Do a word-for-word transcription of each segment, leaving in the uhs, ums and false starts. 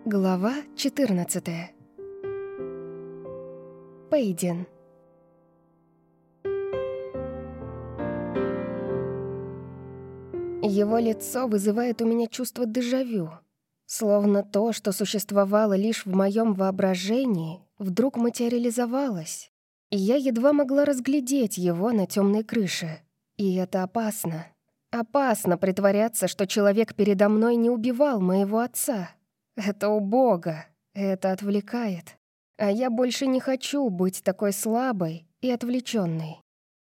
Глава четырнадцатая. Пейден. Его лицо вызывает у меня чувство дежавю. Словно то, что существовало лишь в моем воображении, вдруг материализовалось. И я едва могла разглядеть его на темной крыше. И это опасно. Опасно притворяться, что человек передо мной не убивал моего отца. Это убого, это отвлекает. А я больше не хочу быть такой слабой и отвлеченной.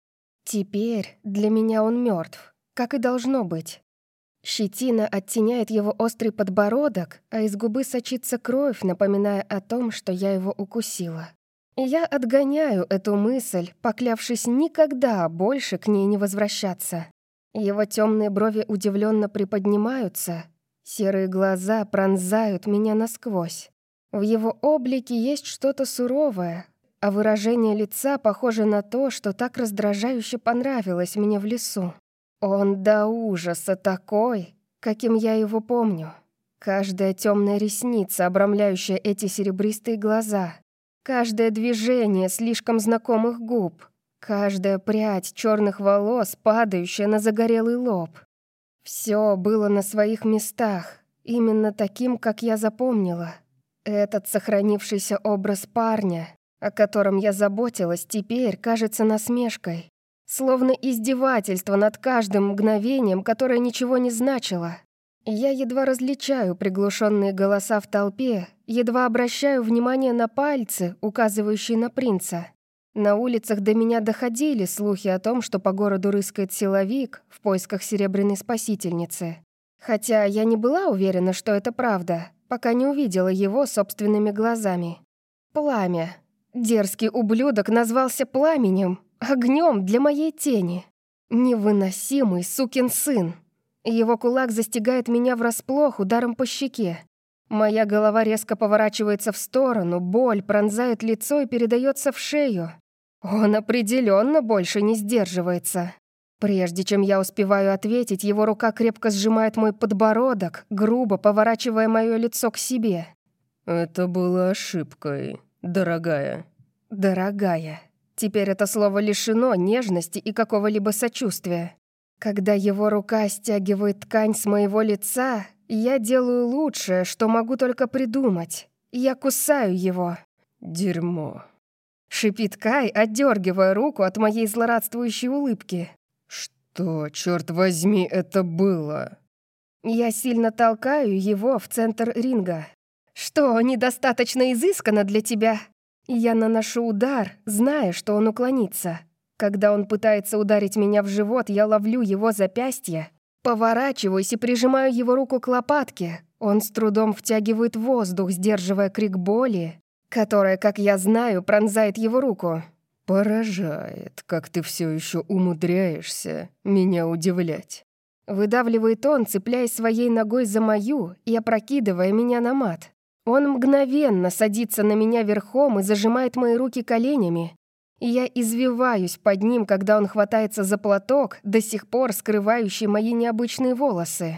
Теперь для меня он мертв, как и должно быть. Щетина оттеняет его острый подбородок, а из губы сочится кровь, напоминая о том, что я его укусила. И я отгоняю эту мысль, поклявшись никогда больше к ней не возвращаться. Его темные брови удивленно приподнимаются, серые глаза пронзают меня насквозь. В его облике есть что-то суровое, а выражение лица похоже на то, что так раздражающе понравилось мне в лесу. Он до ужаса такой, каким я его помню. Каждая темная ресница, обрамляющая эти серебристые глаза, каждое движение слишком знакомых губ, каждая прядь черных волос, падающая на загорелый лоб. Все было на своих местах, именно таким, как я запомнила. Этот сохранившийся образ парня, о котором я заботилась, теперь кажется насмешкой, словно издевательство над каждым мгновением, которое ничего не значило. Я едва различаю приглушенные голоса в толпе, едва обращаю внимание на пальцы, указывающие на принца. На улицах до меня доходили слухи о том, что по городу рыскает силовик в поисках серебряной спасительницы. Хотя я не была уверена, что это правда, пока не увидела его собственными глазами. Пламя. Дерзкий ублюдок назвался пламенем, огнем для моей тени. Невыносимый сукин сын. Его кулак застигает меня врасплох ударом по щеке. Моя голова резко поворачивается в сторону, боль пронзает лицо и передается в шею. Он определенно больше не сдерживается. Прежде чем я успеваю ответить, его рука крепко сжимает мой подбородок, грубо поворачивая мое лицо к себе. «Это было ошибкой, дорогая». «Дорогая». Теперь это слово лишено нежности и какого-либо сочувствия. Когда его рука стягивает ткань с моего лица, я делаю лучшее, что могу только придумать. Я кусаю его. «Дерьмо», — шипит Кай, отдергивая руку от моей злорадствующей улыбки. «Что, черт возьми, это было?» Я сильно толкаю его в центр ринга. «Что, недостаточно изысканно для тебя?» Я наношу удар, зная, что он уклонится. Когда он пытается ударить меня в живот, я ловлю его запястье, поворачиваюсь и прижимаю его руку к лопатке. Он с трудом втягивает воздух, сдерживая крик боли, которая, как я знаю, пронзает его руку. «Поражает, как ты все еще умудряешься меня удивлять». Выдавливает он, цепляясь своей ногой за мою и опрокидывая меня на мат. Он мгновенно садится на меня верхом и зажимает мои руки коленями. Я извиваюсь под ним, когда он хватается за платок, до сих пор скрывающий мои необычные волосы.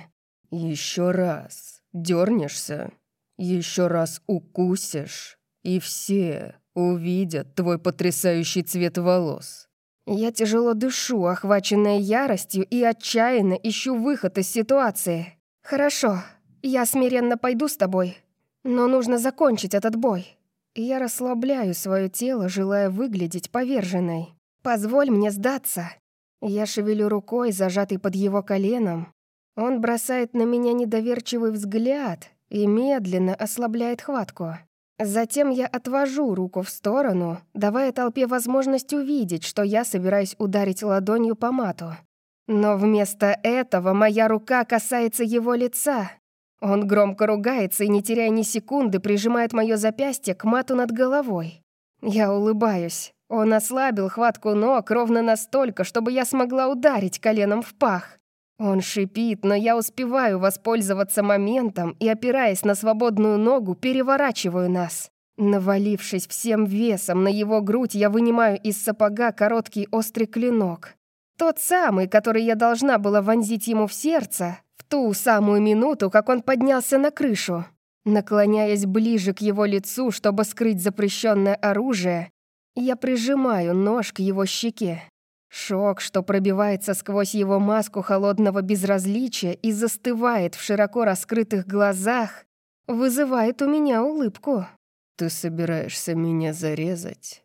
«Еще раз дернешься, еще раз укусишь, и все увидят твой потрясающий цвет волос». Я тяжело дышу, охваченная яростью, и отчаянно ищу выход из ситуации. «Хорошо, я смиренно пойду с тобой, но нужно закончить этот бой». Я расслабляю свое тело, желая выглядеть поверженной. «Позволь мне сдаться». Я шевелю рукой, зажатой под его коленом. Он бросает на меня недоверчивый взгляд и медленно ослабляет хватку. Затем я отвожу руку в сторону, давая толпе возможность увидеть, что я собираюсь ударить ладонью по мату. Но вместо этого моя рука касается его лица. Он громко ругается и, не теряя ни секунды, прижимает мое запястье к мату над головой. Я улыбаюсь. Он ослабил хватку ног ровно настолько, чтобы я смогла ударить коленом в пах. Он шипит, но я успеваю воспользоваться моментом и, опираясь на свободную ногу, переворачиваю нас. Навалившись всем весом на его грудь, я вынимаю из сапога короткий острый клинок. Тот самый, который я должна была вонзить ему в сердце в ту самую минуту, как он поднялся на крышу. Наклоняясь ближе к его лицу, чтобы скрыть запрещенное оружие, я прижимаю нож к его щеке. Шок, что пробивается сквозь его маску холодного безразличия и застывает в широко раскрытых глазах, вызывает у меня улыбку. «Ты собираешься меня зарезать?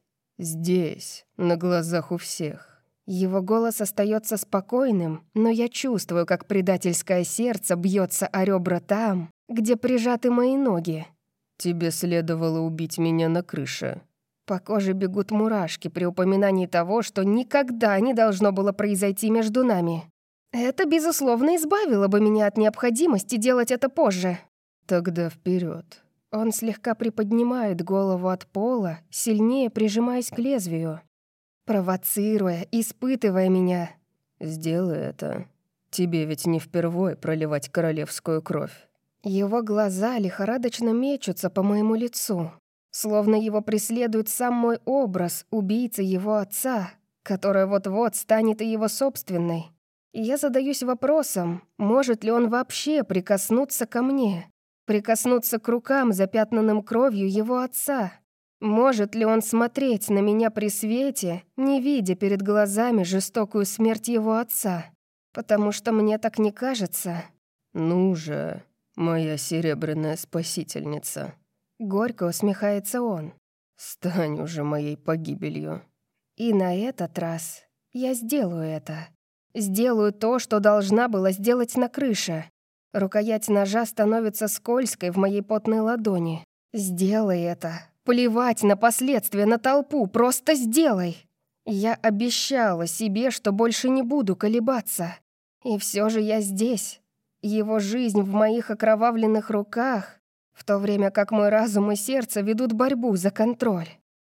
Здесь, на глазах у всех?» Его голос остается спокойным, но я чувствую, как предательское сердце бьется о ребра там, где прижаты мои ноги. «Тебе следовало убить меня на крыше». По коже бегут мурашки при упоминании того, что никогда не должно было произойти между нами. Это, безусловно, избавило бы меня от необходимости делать это позже. «Тогда вперед. Он слегка приподнимает голову от пола, сильнее прижимаясь к лезвию, провоцируя, испытывая меня. «Сделай это. Тебе ведь не впервой проливать королевскую кровь». Его глаза лихорадочно мечутся по моему лицу, словно его преследует сам мой образ убийцы его отца, которая вот-вот станет и его собственной. И я задаюсь вопросом, может ли он вообще прикоснуться ко мне, прикоснуться к рукам, запятнанным кровью его отца. Может ли он смотреть на меня при свете, не видя перед глазами жестокую смерть его отца? Потому что мне так не кажется. «Ну же, моя серебряная спасительница». Горько усмехается он. «Стань уже моей погибелью». И на этот раз я сделаю это. Сделаю то, что должна была сделать на крыше. Рукоять ножа становится скользкой в моей потной ладони. Сделай это. Плевать на последствия, на толпу, просто сделай. Я обещала себе, что больше не буду колебаться. И все же я здесь. Его жизнь в моих окровавленных руках, в то время как мой разум и сердце ведут борьбу за контроль.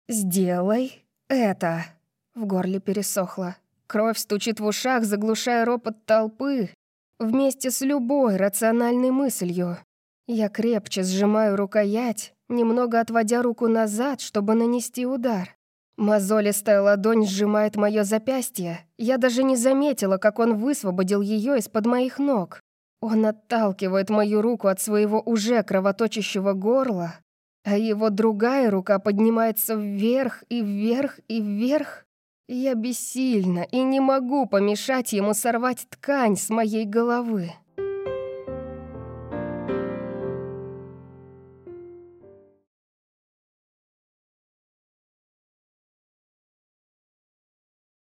«Сделай это!» В горле пересохло. Кровь стучит в ушах, заглушая ропот толпы, вместе с любой рациональной мыслью. Я крепче сжимаю рукоять, немного отводя руку назад, чтобы нанести удар. Мозолистая ладонь сжимает мое запястье. Я даже не заметила, как он высвободил ее из-под моих ног. Он отталкивает мою руку от своего уже кровоточащего горла, а его другая рука поднимается вверх и вверх и вверх. Я бессильна и не могу помешать ему сорвать ткань с моей головы.